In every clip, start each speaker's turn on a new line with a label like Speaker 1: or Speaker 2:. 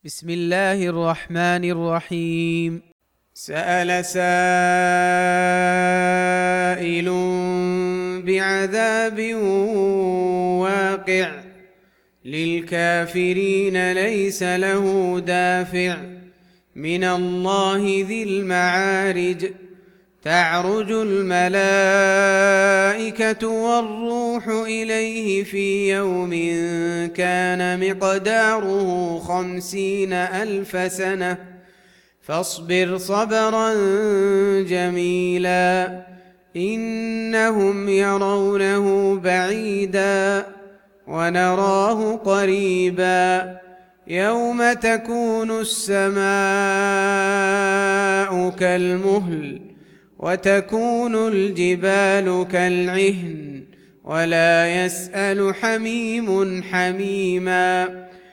Speaker 1: بسم الله الرحمن الرحيم.
Speaker 2: سأل سائل بعذاب واقع للكافرين ليس له دافع من الله ذي المعارج. تعرج الملائكة والروح إليه في يوم كان مقداره 50,000 سنة فاصبر صبرا جميلا إنهم يرونه بعيدا ونراه قريبا يوم تكون السماء كالمهل وتكون الجبال كالعهن ولا يسأل حميم حميما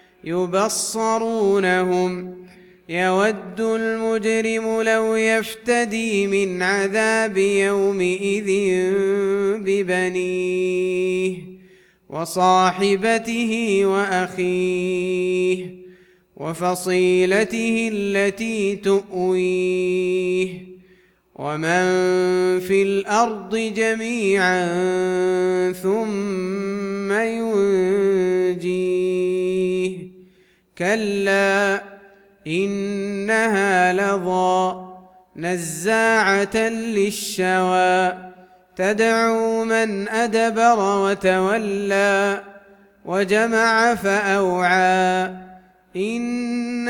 Speaker 2: يبصرونهم يود المجرم لو يفتدي من عذاب يومئذ ببنيه وصاحبته وأخيه وفصيلته التي تؤويه ومن في الأرض جميعا ثم ينجيه كلا إنها لظى نزاعة للشوى تدعو من أدبر وتولى وجمع فأوعى إن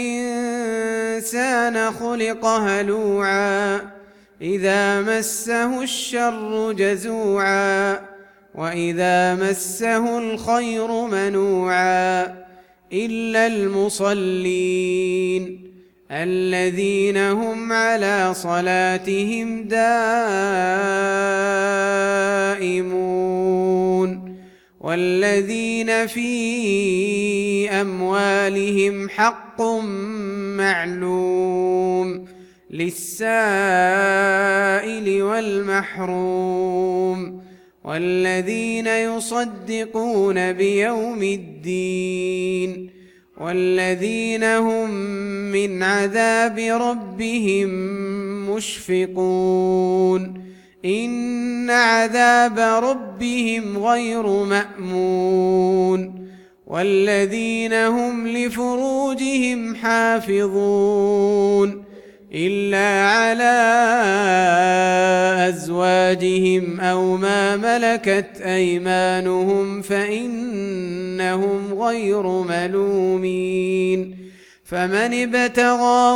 Speaker 2: الإنسان خلق هلوعا إذا مسه الشر جزوعا وإذا مسه الخير منوعا إلا المصلين الذين هم على صلاتهم دائمون والذين في أموالهم حق معلوم للسائل والمحروم والذين يصدقون بيوم الدين والذين هم من عذاب ربهم مشفقون إن عذاب ربهم غير مأمون والذين هم لفروجهم حافظون إلا على أزواجهم أو ما ملكت أيمانهم فإنهم غير ملومين فمن ابتغى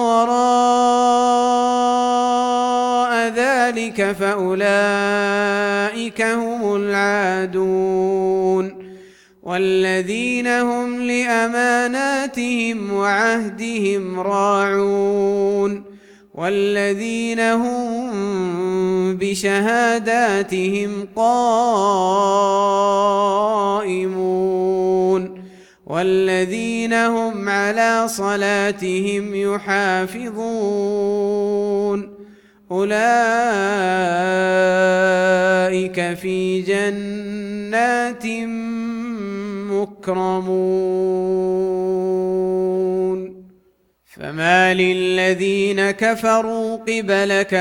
Speaker 2: وراء ذلك فأولئك هم العادون والذين هم لأماناتهم وعهدهم راعون والذين هم بشهاداتهم قائمون والذين هم على صلاتهم يحافظون أولئك في جنات مكرمون فما للذين كفروا قبلك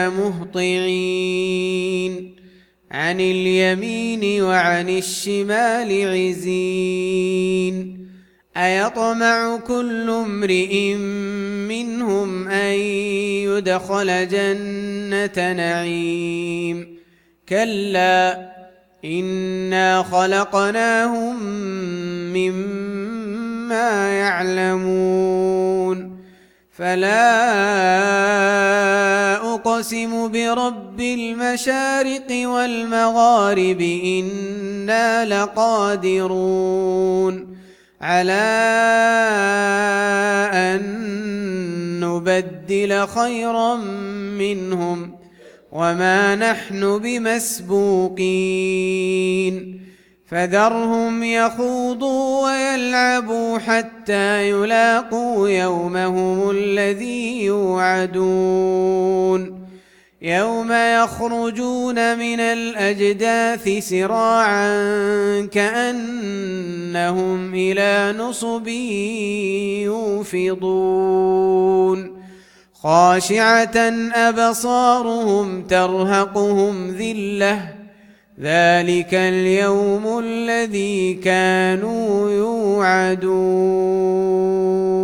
Speaker 2: مهطعين عن اليمين وعن الشمال عزين أيطمع كل امرئ منهم أن يدخل جنة نعيم كلا إنا خلقناهم مما يعلمون فلا أقسم برب المشارق والمغارب إنا لقادرون على أن نبدل خيرا منهم وما نحن بمسبوقين فذرهم يخوضوا ويلعبوا حتى يلاقوا يومهم الذي يوعدون يوم يخرجون من الأجداث سراعا كأنهم إلى نصب يوفضون خاشعة أبصارهم ترهقهم ذلة ذلك اليوم الذي كانوا يوعدون.